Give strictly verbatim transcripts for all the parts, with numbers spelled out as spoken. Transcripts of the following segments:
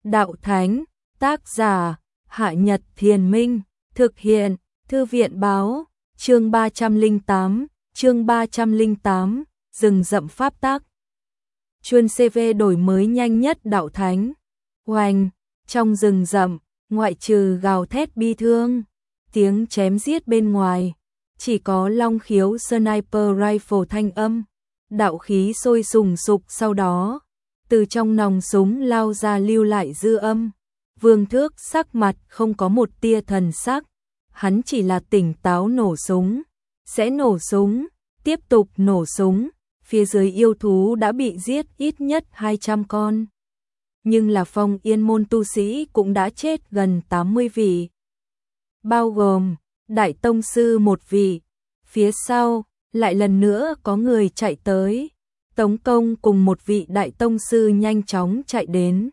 đạo thánh, tác giả, Hạ Nhật Thiền Minh, thực hiện, Thư viện báo, chương ba trăm lẻ tám, chương ba trăm lẻ tám, rừng rậm pháp tắc. Chuyên xê vê đổi mới nhanh nhất đạo thánh. Oanh, trong rừng rậm, ngoại trừ gào thét bi thương, tiếng chém giết bên ngoài, chỉ có long khiếu sniper rifle thanh âm, đạo khí sôi sùng sục sau đó, từ trong nòng súng lao ra lưu lại dư âm. Vương Thước sắc mặt không có một tia thần sắc, hắn chỉ là tỉnh táo nổ súng, sẽ nổ súng, tiếp tục nổ súng, phía dưới yêu thú đã bị giết ít nhất hai trăm con. Nhưng là Phong Yên môn tu sĩ cũng đã chết gần tám mươi vị, bao gồm Đại Tông Sư một vị. Phía sau, lại lần nữa có người chạy tới, Tống Công cùng một vị Đại Tông Sư nhanh chóng chạy đến.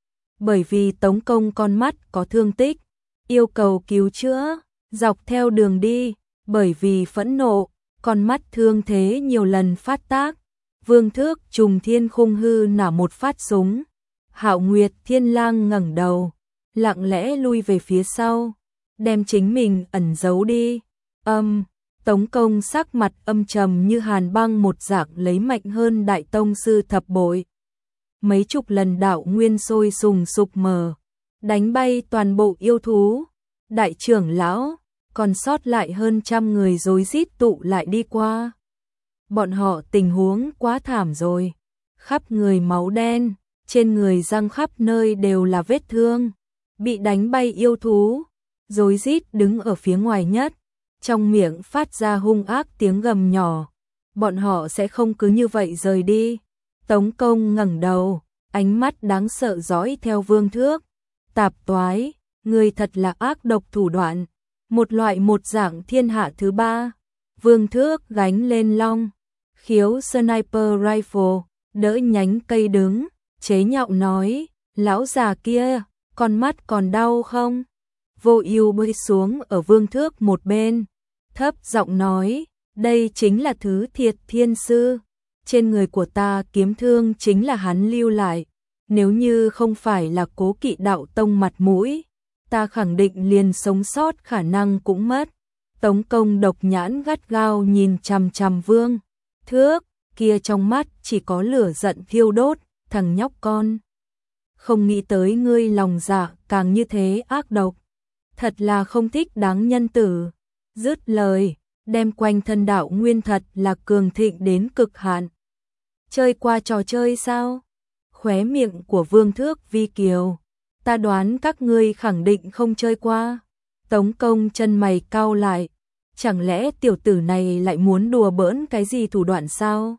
Bởi vì Tống Công con mắt có thương tích, yêu cầu cứu chữa, dọc theo đường đi, bởi vì phẫn nộ, con mắt thương thế nhiều lần phát tác. Vương Thước trùng thiên khung hư nả một phát súng. Hạo Nguyệt Thiên Lang ngẩng đầu, lặng lẽ lui về phía sau, đem chính mình ẩn giấu đi. Âm, Tống Công sắc mặt âm trầm như hàn băng một dạng lấy mạnh hơn Đại Tông Sư thập bội. Mấy chục lần đạo nguyên sôi sùng sục mờ, đánh bay toàn bộ yêu thú. Đại trưởng lão, còn sót lại hơn trăm người rối rít tụ lại đi qua. Bọn họ tình huống quá thảm rồi, khắp người máu đen, trên người răng khắp nơi đều là vết thương, bị đánh bay yêu thú, rối rít đứng ở phía ngoài nhất, trong miệng phát ra hung ác tiếng gầm nhỏ. Bọn họ sẽ không cứ như vậy rời đi. Tống Công ngẩng đầu, ánh mắt đáng sợ dõi theo Vương Thước. Tạp toái, người thật là ác độc thủ đoạn, một loại một dạng thiên hạ thứ ba. Vương Thước gánh lên long khiếu sniper rifle, đỡ nhánh cây đứng, chế nhạo nói, lão già kia, con mắt còn đau không? Vô Ưu bơi xuống ở Vương Thước một bên, thấp giọng nói, đây chính là thứ Thiệt Thiên Sư, trên người của ta kiếm thương chính là hắn lưu lại, nếu như không phải là cố kỵ đạo tông mặt mũi, ta khẳng định liền sống sót khả năng cũng mất. Tống Công độc nhãn gắt gao nhìn chằm chằm Vương Thước, kia trong mắt chỉ có lửa giận thiêu đốt, thằng nhóc con. Không nghĩ tới ngươi lòng dạ càng như thế ác độc, thật là không thích đáng nhân tử. Dứt lời, đem quanh thân đạo nguyên thật là cường thịnh đến cực hạn. Chơi qua trò chơi sao? Khóe miệng của Vương Thước vi kiều, ta đoán các ngươi khẳng định không chơi qua. Tống Công chân mày cau lại, chẳng lẽ tiểu tử này lại muốn đùa bỡn cái gì thủ đoạn sao?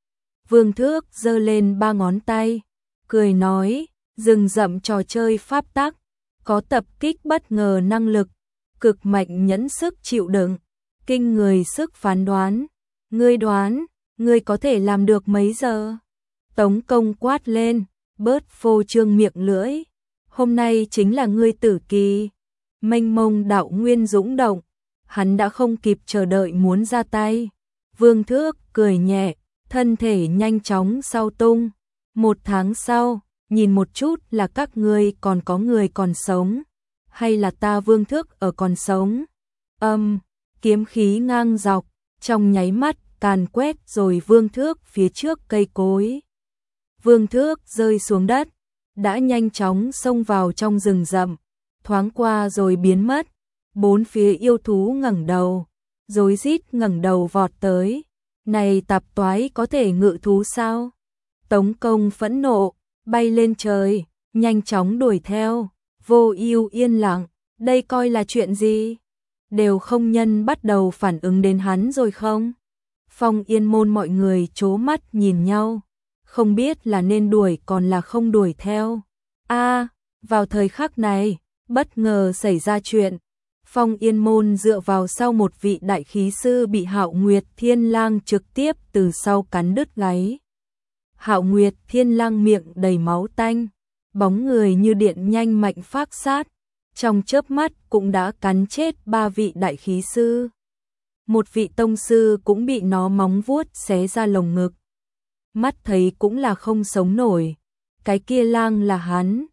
Vương Thước giơ lên ba ngón tay, cười nói, rừng rậm trò chơi pháp tắc, có tập kích bất ngờ năng lực, cực mạnh nhẫn sức chịu đựng, kinh người sức phán đoán. Ngươi đoán, ngươi có thể làm được mấy giờ? Tống Công quát lên, bớt phô trương miệng lưỡi. Hôm nay chính là ngươi tử kỳ. Mênh mông đạo nguyên dũng động, hắn đã không kịp chờ đợi muốn ra tay. Vương Thước cười nhẹ, thân thể nhanh chóng sau tung. Một tháng sau, nhìn một chút là các ngươi còn có người còn sống, hay là ta Vương Thước ở còn sống. Âm, kiếm khí ngang dọc, trong nháy mắt càn quét rồi Vương Thước phía trước cây cối. Vương Thước rơi xuống đất, đã nhanh chóng xông vào trong rừng rậm, thoáng qua rồi biến mất. Bốn phía yêu thú ngẩng đầu, rối rít ngẩng đầu vọt tới. Này tạp toái có thể ngự thú sao? Tống Công phẫn nộ, bay lên trời, nhanh chóng đuổi theo. Vô Ưu yên lặng, đây coi là chuyện gì? Đều không nhân bắt đầu phản ứng đến hắn rồi không? Phong Yên môn mọi người trố mắt nhìn nhau, không biết là nên đuổi còn là không đuổi theo. A, vào thời khắc này, bất ngờ xảy ra chuyện. Phong Yên môn dựa vào sau một vị đại khí sư bị Hạo Nguyệt Thiên Lang trực tiếp từ sau cắn đứt gáy. Hạo Nguyệt Thiên Lang miệng đầy máu tanh, bóng người như điện nhanh mạnh phác sát, trong chớp mắt cũng đã cắn chết ba vị đại khí sư. Một vị tông sư cũng bị nó móng vuốt xé ra lồng ngực. Mắt thấy cũng là không sống nổi, cái kia lang là hắn.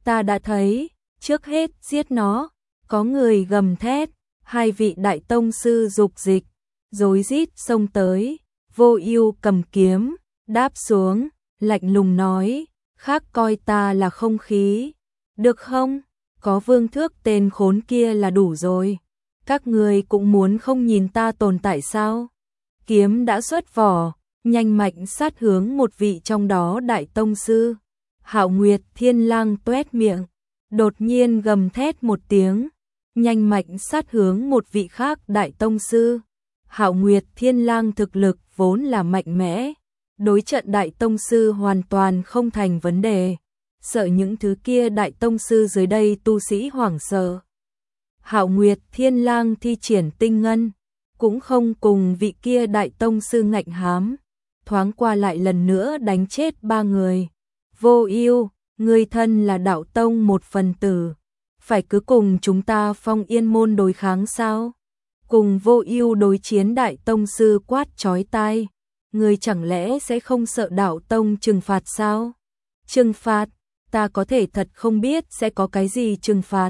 ta đã thấy, trước hết giết nó. Có người gầm thét, hai vị đại tông sư dục dịch, rối rít xông tới. Vô Ưu cầm kiếm, đáp xuống, lạnh lùng nói, khác coi ta là không khí, được không? Có Vương Thước tên khốn kia là đủ rồi. Các người cũng muốn không nhìn ta tồn tại sao? Kiếm đã xuất vỏ, nhanh mạnh sát hướng một vị trong đó đại tông sư. Hạo Nguyệt Thiên Lang toét miệng, đột nhiên gầm thét một tiếng, nhanh mạnh sát hướng một vị khác đại tông sư. Hạo Nguyệt Thiên Lang thực lực vốn là mạnh mẽ, đối trận đại tông sư hoàn toàn không thành vấn đề, sợ những thứ kia đại tông sư dưới đây tu sĩ hoảng sợ. Hạo Nguyệt Thiên Lang thi triển tinh ngân, cũng không cùng vị kia đại tông sư ngạnh hám, thoáng qua lại lần nữa đánh chết ba người. Vô Ưu, ngươi thân là đạo tông một phần tử, phải cứ cùng chúng ta Phong Yên môn đối kháng sao? Cùng Vô Ưu đối chiến đại tông sư quát chói tai, ngươi chẳng lẽ sẽ không sợ đạo tông trừng phạt sao? Trừng phạt? Ta có thể thật không biết sẽ có cái gì trừng phạt.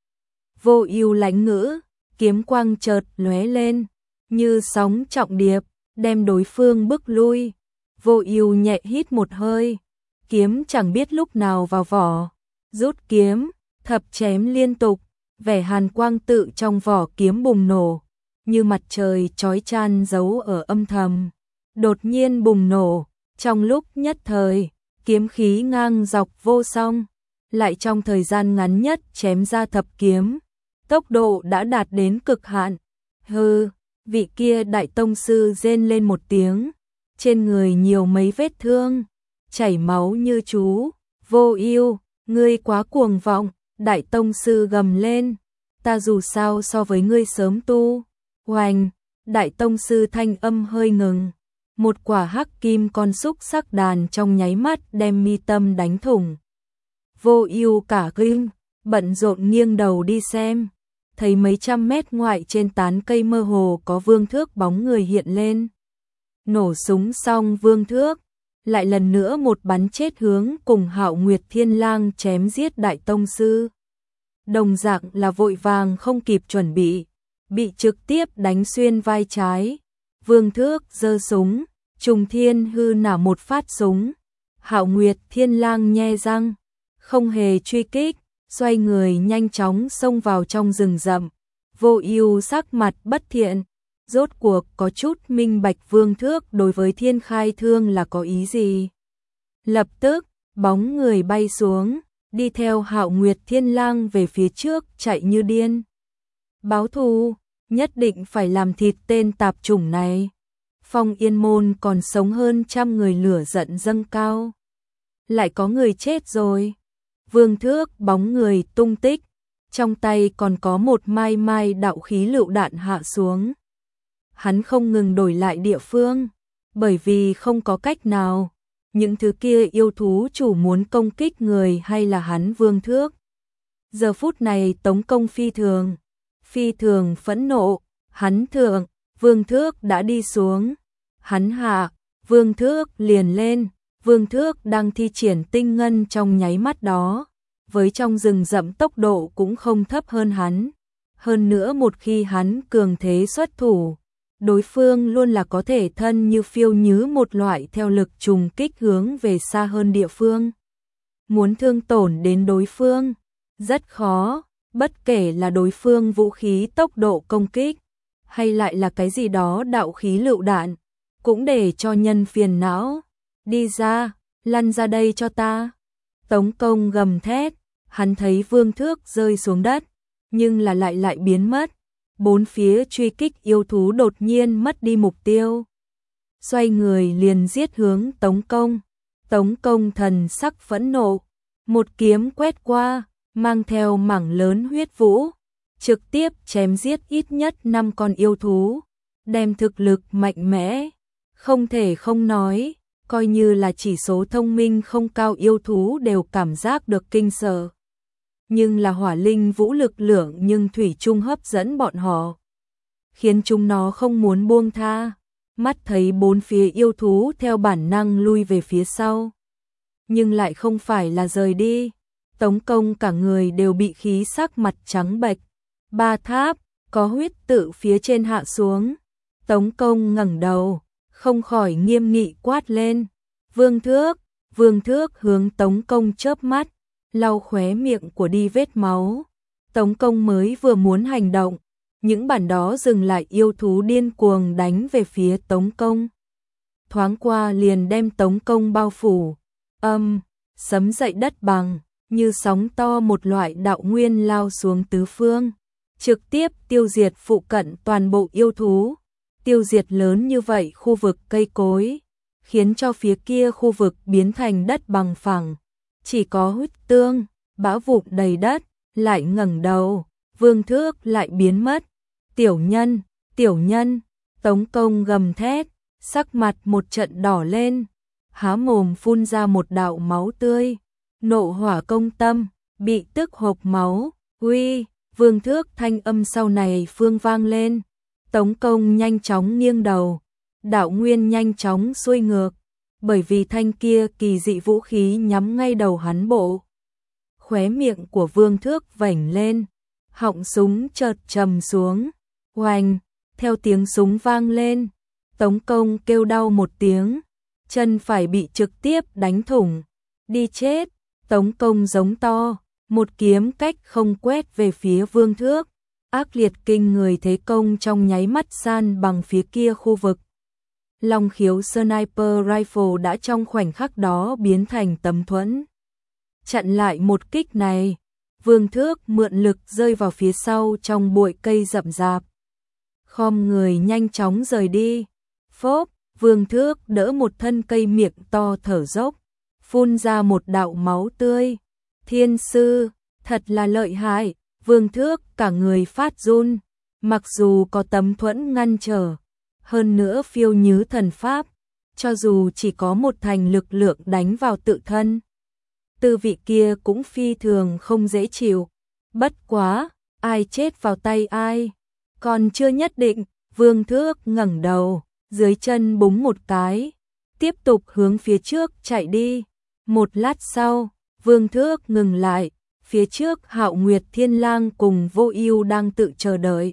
Vô Ưu lãnh ngữ, kiếm quang chợt lóe lên, như sóng trọng điệp, đem đối phương bức lui. Vô Ưu nhẹ hít một hơi, kiếm chẳng biết lúc nào vào vỏ, rút kiếm, thập chém liên tục, vẻ hàn quang tự trong vỏ kiếm bùng nổ, như mặt trời chói chan giấu ở âm thầm, đột nhiên bùng nổ, trong lúc nhất thời, kiếm khí ngang dọc vô song, lại trong thời gian ngắn nhất chém ra thập kiếm, tốc độ đã đạt đến cực hạn. Hừ, vị kia đại tông sư rên lên một tiếng, trên người nhiều mấy vết thương, chảy máu như chú. Vô Ưu, ngươi quá cuồng vọng, đại tông sư gầm lên, ta dù sao so với ngươi sớm tu. Oanh, đại tông sư thanh âm hơi ngừng, một quả hắc kim con xúc sắc đàn trong nháy mắt đem mi tâm đánh thủng. Vô Ưu cả kinh, bận rộn nghiêng đầu đi xem, thấy mấy trăm mét ngoại trên tán cây mơ hồ có Vương Thước bóng người hiện lên. Nổ súng xong, Vương Thước lại lần nữa một bắn chết hướng cùng Hạo Nguyệt Thiên Lang chém giết đại tông sư. Đồng dạng là vội vàng không kịp chuẩn bị, bị trực tiếp đánh xuyên vai trái. Vương Thước giơ súng, trùng thiên hư nả một phát súng. Hạo Nguyệt Thiên Lang nhe răng, không hề truy kích, xoay người nhanh chóng xông vào trong rừng rậm. Vô Ưu sắc mặt bất thiện, rốt cuộc có chút minh bạch Vương Thước đối với Thiên Khai Thương là có ý gì. Lập tức, bóng người bay xuống, đi theo Hạo Nguyệt Thiên Lang về phía trước chạy như điên. Báo thù, nhất định phải làm thịt tên tạp chủng này. Phong Yên môn còn sống hơn trăm người, lửa giận dâng cao. Lại có người chết rồi. Vương Thước bóng người tung tích, trong tay còn có một mai mai đạo khí lựu đạn hạ xuống. Hắn không ngừng đổi lại địa phương, bởi vì không có cách nào, những thứ kia yêu thú chủ muốn công kích người hay là hắn Vương Thước. Giờ phút này tống công phi thường, phi thường phẫn nộ, hắn thượng, Vương Thước đã đi xuống, hắn hạ, Vương Thước liền lên. Vương Thước đang thi triển tinh ngân trong nháy mắt đó, với trong rừng rậm tốc độ cũng không thấp hơn hắn. Hơn nữa một khi hắn cường thế xuất thủ, đối phương luôn là có thể thân như phiêu như một loại theo lực trùng kích hướng về xa hơn địa phương. Muốn thương tổn đến đối phương, rất khó, bất kể là đối phương vũ khí tốc độ công kích, hay lại là cái gì đó đạo khí lựu đạn, cũng để cho nhân phiền não. Đi ra, lăn ra đây cho ta. Tống công gầm thét, hắn thấy Vương Thước rơi xuống đất, nhưng là lại lại biến mất. Bốn phía truy kích yêu thú đột nhiên mất đi mục tiêu. Xoay người liền giết hướng Tống công. Tống công thần sắc phẫn nộ, một kiếm quét qua, mang theo mảng lớn huyết vũ, trực tiếp chém giết ít nhất năm con yêu thú, đem thực lực mạnh mẽ, không thể không nói. Coi như là chỉ số thông minh không cao yêu thú đều cảm giác được kinh sợ. Nhưng là hỏa linh vũ lực lượng nhưng thủy chung hấp dẫn bọn họ, khiến chúng nó không muốn buông tha. Mắt thấy bốn phía yêu thú theo bản năng lui về phía sau, nhưng lại không phải là rời đi. Tống Công cả người đều bị khí sắc mặt trắng bệch. Ba tháp, có huyết tự phía trên hạ xuống. Tống Công ngẩng đầu, không khỏi nghiêm nghị quát lên. Vương Thước, Vương Thước hướng Tống Công chớp mắt, lau khóe miệng của đi vết máu. Tống Công mới vừa muốn hành động, những bản đó dừng lại, yêu thú điên cuồng đánh về phía Tống Công. Thoáng qua liền đem Tống Công bao phủ. Âm, sấm dậy đất bằng, như sóng to một loại đạo nguyên lao xuống tứ phương, trực tiếp tiêu diệt phụ cận toàn bộ yêu thú. Tiêu diệt lớn như vậy khu vực cây cối, khiến cho phía kia khu vực biến thành đất bằng phẳng, chỉ có huyết tương, bã vụn đầy đất. Lại ngẩng đầu, Vương Thước lại biến mất. Tiểu nhân, tiểu nhân, Tống Công gầm thét, sắc mặt một trận đỏ lên, há mồm phun ra một đạo máu tươi. Nộ hỏa công tâm, bị tức hộc máu. Uy, Vương Thước thanh âm sau này phương vang lên. Tống Công nhanh chóng nghiêng đầu, đạo nguyên nhanh chóng xuôi ngược, bởi vì thanh kia kỳ dị vũ khí nhắm ngay đầu hắn bộ. Khóe miệng của Vương Thước vểnh lên, họng súng chợt trầm xuống. Oanh, theo tiếng súng vang lên, Tống Công kêu đau một tiếng, chân phải bị trực tiếp đánh thủng. Đi chết, Tống Công giống to, một kiếm cách không quét về phía Vương Thước. Ác liệt kinh người thế công trong nháy mắt san bằng phía kia khu vực. Long khiếu sniper rifle đã trong khoảnh khắc đó biến thành tấm thuẫn. Chặn lại một kích này, Vương Thước mượn lực rơi vào phía sau trong bụi cây rậm rạp. Khom người nhanh chóng rời đi. Phốp, Vương Thước đỡ một thân cây miệng to thở dốc, phun ra một đạo máu tươi. Thiên sư, thật là lợi hại. Vương Thước cả người phát run, mặc dù có tấm thuẫn ngăn trở, hơn nữa phiêu như thần pháp, cho dù chỉ có một thành lực lượng đánh vào tự thân, tư vị kia cũng phi thường không dễ chịu. Bất quá, ai chết vào tay ai, còn chưa nhất định. Vương Thước ngẩng đầu, dưới chân búng một cái, tiếp tục hướng phía trước chạy đi. Một lát sau, Vương Thước ngừng lại. Phía trước Hạo Nguyệt Thiên Lang cùng Vô Ưu đang tự chờ đợi.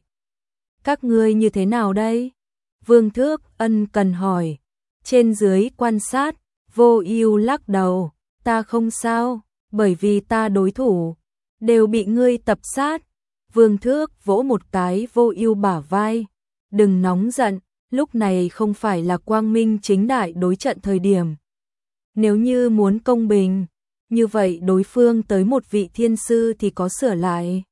Các ngươi như thế nào đây? Vương Thước ân cần hỏi. Trên dưới quan sát, Vô Ưu lắc đầu. Ta không sao, bởi vì ta đối thủ đều bị ngươi tập sát. Vương Thước vỗ một cái Vô Ưu bả vai. Đừng nóng giận, lúc này không phải là quang minh chính đại đối trận thời điểm. Nếu như muốn công bình, như vậy đối phương tới một vị thiên sư thì có sửa lại.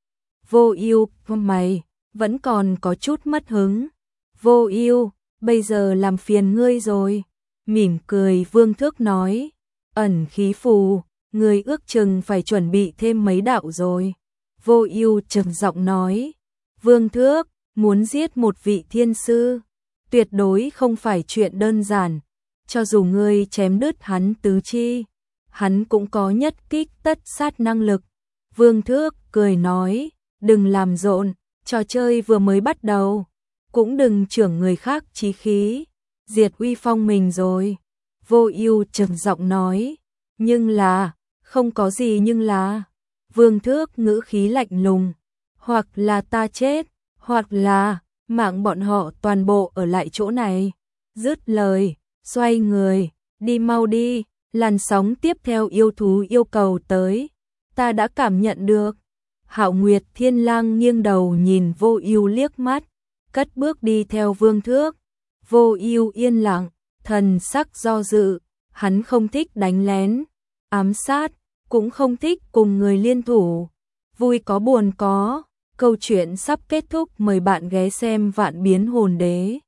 Vô Ưu, mày vẫn còn có chút mất hứng. Vô Ưu, bây giờ làm phiền ngươi rồi. Mỉm cười Vương Thước nói. Ẩn khí phù, ngươi ước chừng phải chuẩn bị thêm mấy đạo rồi. Vô Ưu trầm giọng nói. Vương Thước, muốn giết một vị thiên sư, tuyệt đối không phải chuyện đơn giản. Cho dù ngươi chém đứt hắn tứ chi, hắn cũng có nhất kích tất sát năng lực. Vương Thước cười nói, đừng làm rộn, trò chơi vừa mới bắt đầu, cũng đừng trưởng người khác chí khí, diệt uy phong mình rồi. Vô Ưu trầm giọng nói, nhưng là, không có gì nhưng là. Vương Thước ngữ khí lạnh lùng, hoặc là ta chết, hoặc là mạng bọn họ toàn bộ ở lại chỗ này. Dứt lời, xoay người, đi mau đi. Làn sóng tiếp theo yêu thú yêu cầu tới, ta đã cảm nhận được. Hạo Nguyệt Thiên Lang nghiêng đầu nhìn Vô Ưu liếc mắt, cất bước đi theo Vương Thước. Vô Ưu yên lặng, thần sắc do dự, hắn không thích đánh lén, ám sát, cũng không thích cùng người liên thủ. Vui có buồn có, câu chuyện sắp kết thúc, mời bạn ghé xem Vạn Biến Hồn Đế.